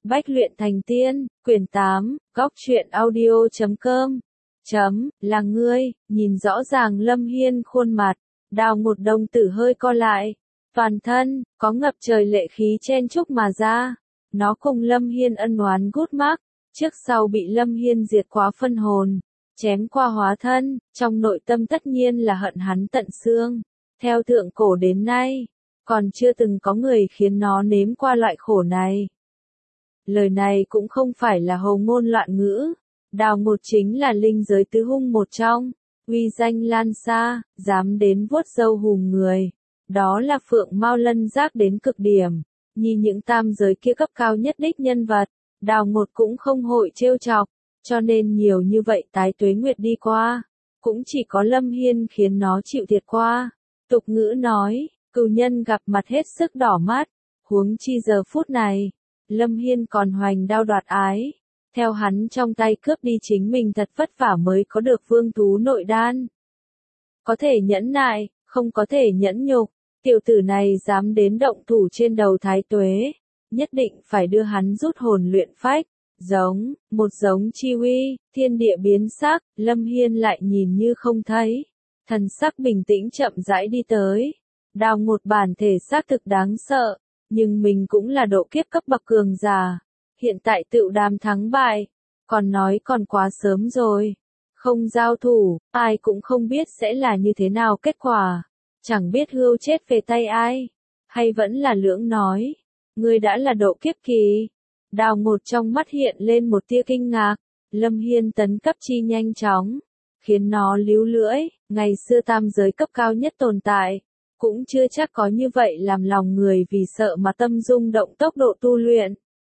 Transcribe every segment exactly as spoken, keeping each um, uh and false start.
Bách luyện thành tiên, quyển tám, góc truyện audio chấm com. Chấm, là ngươi, nhìn rõ ràng Lâm Hiên khuôn mặt, Đào một đồng tử hơi co lại, toàn thân, có ngập trời lệ khí chen chúc mà ra. Nó cùng Lâm Hiên ân oán gút mắc, trước sau bị Lâm Hiên diệt quá phân hồn, chém qua hóa thân, trong nội tâm tất nhiên là hận hắn tận xương. Theo thượng cổ đến nay, còn chưa từng có người khiến nó nếm qua loại khổ này. Lời này cũng không phải là hồ ngôn loạn ngữ, Đào một chính là linh giới tứ hung một trong, uy danh lan xa, dám đến vuốt râu hùm người. Đó là Phượng Mao Lân Giác đến cực điểm, nhìn những tam giới kia cấp cao nhất đích nhân vật, Đào một cũng không hội trêu chọc, cho nên nhiều như vậy tái tuế nguyệt đi qua, cũng chỉ có Lâm Hiên khiến nó chịu thiệt qua. Tục ngữ nói, cừu nhân gặp mặt hết sức đỏ mắt, huống chi giờ phút này, Lâm Hiên còn hoành đao đoạt ái, theo hắn trong tay cướp đi chính mình thật vất vả mới có được vương thú nội đan. Có thể nhẫn nại, không có thể nhẫn nhục, tiểu tử này dám đến động thủ trên đầu thái tuế, nhất định phải đưa hắn rút hồn luyện phách. Giống, một giống chi uy, thiên địa biến sắc, Lâm Hiên lại nhìn như không thấy, thần sắc bình tĩnh chậm rãi đi tới. Đào một bản thể xác thực đáng sợ, nhưng mình cũng là độ kiếp cấp bậc cường giả, hiện tại tựu đàm thắng bại, còn nói còn quá sớm rồi. Không giao thủ, ai cũng không biết sẽ là như thế nào kết quả, chẳng biết hươu chết về tay ai, hay vẫn là lưỡng nói, ngươi đã là độ kiếp kỳ. Đào một trong mắt hiện lên một tia kinh ngạc, Lâm Hiên tấn cấp chi nhanh chóng, khiến nó líu lưỡi, ngày xưa tam giới cấp cao nhất tồn tại, cũng chưa chắc có như vậy làm lòng người vì sợ mà tâm rung động tốc độ tu luyện.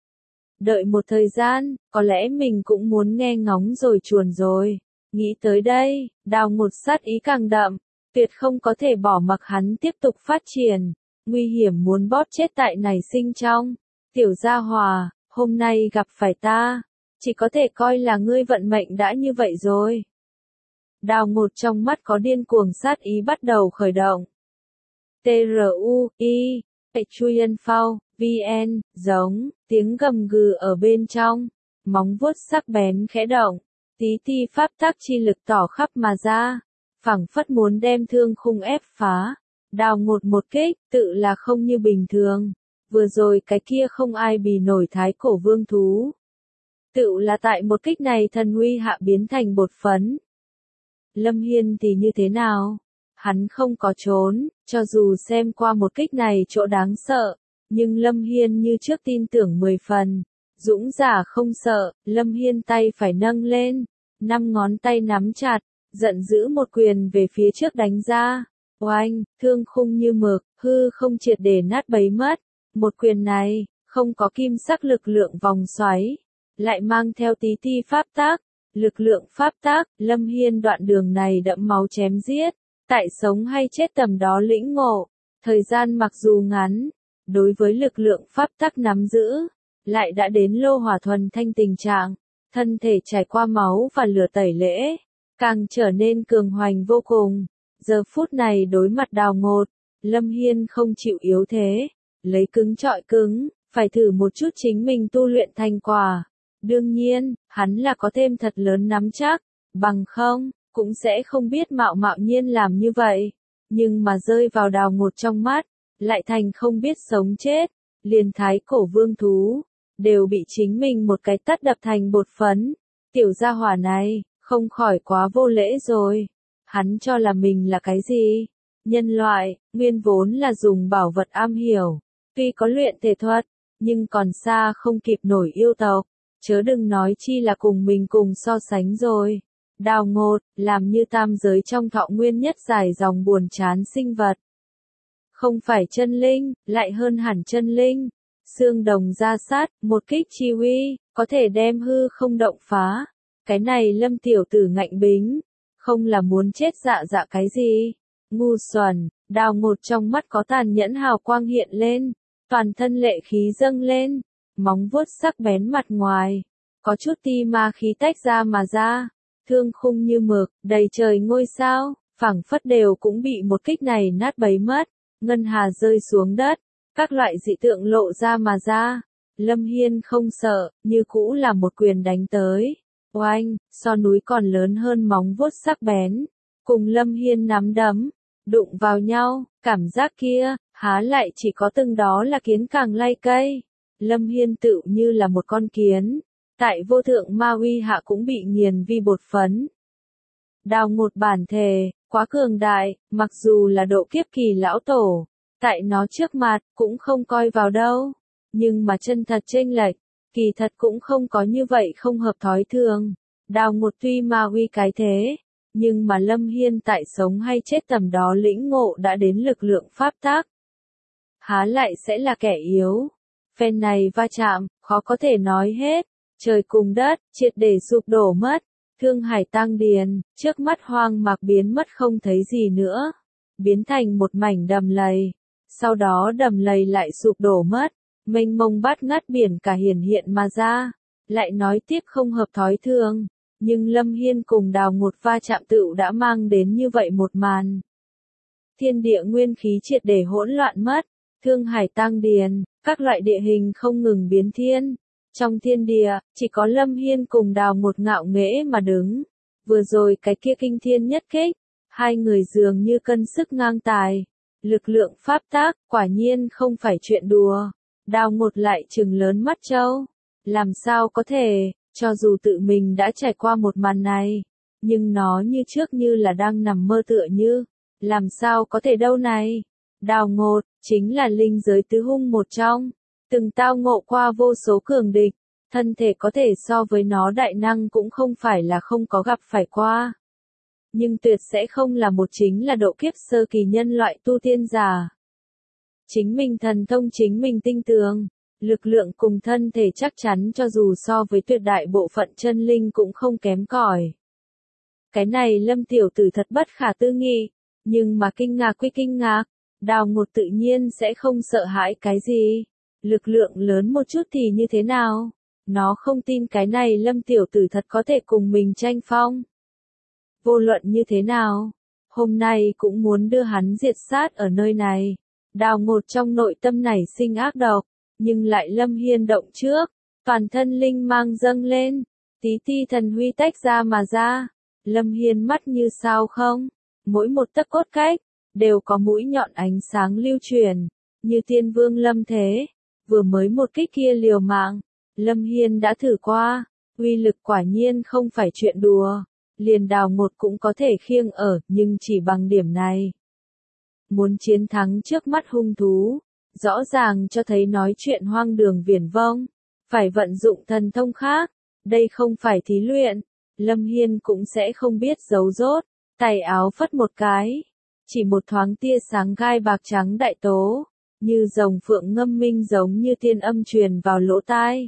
Đợi một thời gian, có lẽ mình cũng muốn nghe ngóng rồi chuồn rồi. Nghĩ tới đây, Đào một sát ý càng đậm, tuyệt không có thể bỏ mặc hắn tiếp tục phát triển, nguy hiểm muốn bóp chết tại nảy sinh trong. Tiểu gia hòa, hôm nay gặp phải ta, chỉ có thể coi là ngươi vận mệnh đã như vậy rồi. Đào một trong mắt có điên cuồng sát ý bắt đầu khởi động. T R U I, Chuyen Phao, V N, giống, tiếng gầm gừ ở bên trong, móng vuốt sắc bén khẽ động, tí ti pháp tác chi lực tỏ khắp mà ra, phảng phất muốn đem thương khung ép phá. Đào một một kích, tự là không như bình thường, vừa rồi cái kia không ai bì nổi thái cổ vương thú. Tự là tại một kích này thần uy hạ biến thành bột phấn. Lâm Hiên thì như thế nào? Hắn không có trốn, cho dù xem qua một kích này chỗ đáng sợ, nhưng Lâm Hiên như trước tin tưởng mười phần. Dũng giả không sợ, Lâm Hiên tay phải nâng lên, năm ngón tay nắm chặt, giận dữ một quyền về phía trước đánh ra. Oanh, thương khung như mực, hư không triệt để nát bấy mất. Một quyền này, không có kim sắc lực lượng vòng xoáy, lại mang theo tí ti pháp tác, lực lượng pháp tác, Lâm Hiên đoạn đường này đẫm máu chém giết, tại sống hay chết tầm đó lĩnh ngộ, thời gian mặc dù ngắn, đối với lực lượng pháp tác nắm giữ, lại đã đến lô hỏa thuần thanh tình trạng, thân thể trải qua máu và lửa tẩy lễ, càng trở nên cường hoành vô cùng. Giờ phút này đối mặt Đào một, Lâm Hiên không chịu yếu thế, lấy cứng trọi cứng, phải thử một chút chính mình tu luyện thành quả. Đương nhiên, hắn là có thêm thật lớn nắm chắc, bằng không, cũng sẽ không biết mạo mạo nhiên làm như vậy. Nhưng mà rơi vào Đào một trong mắt, lại thành không biết sống chết, liền thái cổ vương thú, đều bị chính mình một cái tát đập thành bột phấn. Tiểu gia hỏa này, không khỏi quá vô lễ rồi. Hắn cho là mình là cái gì? Nhân loại, nguyên vốn là dùng bảo vật am hiểu, tuy có luyện thể thuật, nhưng còn xa không kịp nổi yêu tộc, chớ đừng nói chi là cùng mình cùng so sánh rồi. Đào ngột, làm như tam giới trong thọ nguyên nhất dài dòng buồn chán sinh vật. Không phải chân linh, lại hơn hẳn chân linh. Xương đồng ra sát, một kích chi uy, có thể đem hư không động phá. Cái này Lâm tiểu tử ngạnh bính, không là muốn chết dạ dạ cái gì. Ngu xuẩn, Đào một trong mắt có tàn nhẫn hào quang hiện lên, toàn thân lệ khí dâng lên, móng vuốt sắc bén mặt ngoài, có chút ti ma khí tách ra mà ra, thương khung như mực, đầy trời ngôi sao, phảng phất đều cũng bị một kích này nát bấy mất, ngân hà rơi xuống đất, các loại dị tượng lộ ra mà ra, Lâm Hiên không sợ, như cũ là một quyền đánh tới. Oanh, so núi còn lớn hơn móng vuốt sắc bén. Cùng Lâm Hiên nắm đấm, đụng vào nhau, cảm giác kia, há lại chỉ có từng đó là kiến càng lay cây. Lâm Hiên tự như là một con kiến, tại vô thượng ma uy hạ cũng bị nghiền vi bột phấn. Đào Ngột bản thể, quá cường đại, mặc dù là độ kiếp kỳ lão tổ, tại nó trước mặt, cũng không coi vào đâu. Nhưng mà chân thật chênh lệch, kỳ thật cũng không có như vậy không hợp thói thường. Đào Ngột tuy ma uy cái thế, nhưng mà Lâm Hiên tại sống hay chết tầm đó lĩnh ngộ đã đến lực lượng pháp tác. Há lại sẽ là kẻ yếu. Phen này va chạm, khó có thể nói hết. Trời cùng đất, triệt để sụp đổ mất. Thương Hải Tăng Điền, trước mắt hoang mạc biến mất không thấy gì nữa. Biến thành một mảnh đầm lầy. Sau đó đầm lầy lại sụp đổ mất. Mênh mông bát ngát biển cả hiển hiện mà ra. Lại nói tiếp không hợp thói thường. Nhưng Lâm Hiên cùng Đào Ngột va chạm tựu đã mang đến như vậy một màn. Thiên địa nguyên khí triệt để hỗn loạn mất. Thương Hải Tăng Điền, các loại địa hình không ngừng biến thiên. Trong thiên địa, chỉ có Lâm Hiên cùng Đào Ngột ngạo nghễ mà đứng. Vừa rồi cái kia kinh thiên nhất kích, hai người dường như cân sức ngang tài. Lực lượng pháp tác, quả nhiên không phải chuyện đùa. Đào Ngột lại trừng lớn mắt trâu. Làm sao có thể, cho dù tự mình đã trải qua một màn này, nhưng nó như trước như là đang nằm mơ tựa như. Làm sao có thể đâu này. Đào Ngột, chính là linh giới tứ hung một trong. Từng tao ngộ qua vô số cường địch, thân thể có thể so với nó đại năng cũng không phải là không có gặp phải qua. Nhưng tuyệt sẽ không là một chính là độ kiếp sơ kỳ nhân loại tu tiên giả. Chính mình thần thông chính mình tinh tường, lực lượng cùng thân thể chắc chắn cho dù so với tuyệt đại bộ phận chân linh cũng không kém cỏi. Cái này Lâm tiểu tử thật bất khả tư nghị, nhưng mà kinh ngạc quy kinh ngạc, Đào Ngột tự nhiên sẽ không sợ hãi cái gì. Lực lượng lớn một chút thì như thế nào? Nó không tin cái này Lâm tiểu tử thật có thể cùng mình tranh phong. Vô luận như thế nào, hôm nay cũng muốn đưa hắn diệt sát ở nơi này. Đào Ngột trong nội tâm này sinh ác độc, nhưng lại Lâm Hiên động trước, toàn thân linh mang dâng lên, tí ti thần huy tách ra mà ra. Lâm Hiên mắt như sao không, mỗi một tấc cốt cách, đều có mũi nhọn ánh sáng lưu truyền, như tiên vương lâm thế. Vừa mới một kích kia liều mạng, Lâm Hiên đã thử qua, uy lực quả nhiên không phải chuyện đùa, liền Đào Ngột cũng có thể khiêng ở, nhưng chỉ bằng điểm này. Muốn chiến thắng trước mắt hung thú, rõ ràng cho thấy nói chuyện hoang đường viển vông, phải vận dụng thần thông khác, đây không phải thí luyện, Lâm Hiên cũng sẽ không biết giấu rốt, tay áo phất một cái, chỉ một thoáng tia sáng gai bạc trắng đại tố. Như rồng phượng ngâm minh giống như tiên âm truyền vào lỗ tai.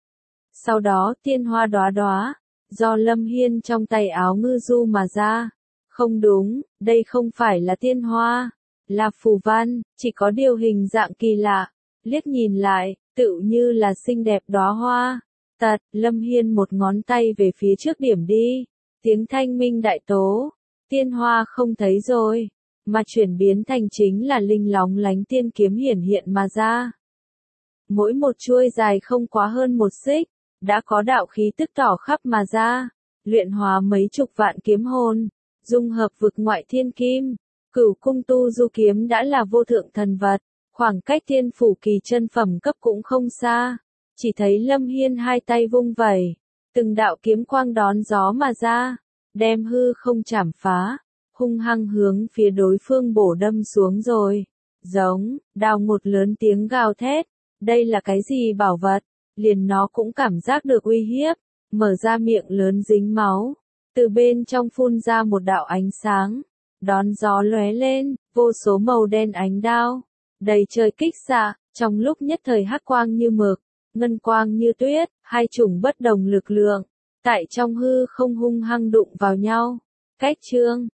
Sau đó tiên hoa đóa đóa, do Lâm Hiên trong tay áo ngư du mà ra. Không đúng, đây không phải là tiên hoa, là phù văn, chỉ có điều hình dạng kỳ lạ. Liếc nhìn lại, tựu như là xinh đẹp đóa hoa. Tật, Lâm Hiên một ngón tay về phía trước điểm đi. Tiếng thanh minh đại tố, tiên hoa không thấy rồi. Mà chuyển biến thành chính là linh lóng lánh tiên kiếm hiển hiện mà ra. Mỗi một chuôi dài không quá hơn một xích, đã có đạo khí tức tỏ khắp mà ra, luyện hóa mấy chục vạn kiếm hồn, dung hợp vực ngoại thiên kim, cửu cung tu du kiếm đã là vô thượng thần vật, khoảng cách thiên phủ kỳ chân phẩm cấp cũng không xa, chỉ thấy Lâm Hiên hai tay vung vẩy, từng đạo kiếm quang đón gió mà ra, đem hư không chảm phá. Hung hăng hướng phía đối phương bổ đâm xuống rồi. Giống, Đào Ngột lớn tiếng gào thét. Đây là cái gì bảo vật? Liền nó cũng cảm giác được uy hiếp. Mở ra miệng lớn dính máu. Từ bên trong phun ra một đạo ánh sáng. Đón gió lóe lên, vô số màu đen ánh đao. Đầy trời kích xạ, trong lúc nhất thời hắc quang như mực, ngân quang như tuyết, hai chủng bất đồng lực lượng. Tại trong hư không hung hăng đụng vào nhau. Cách chương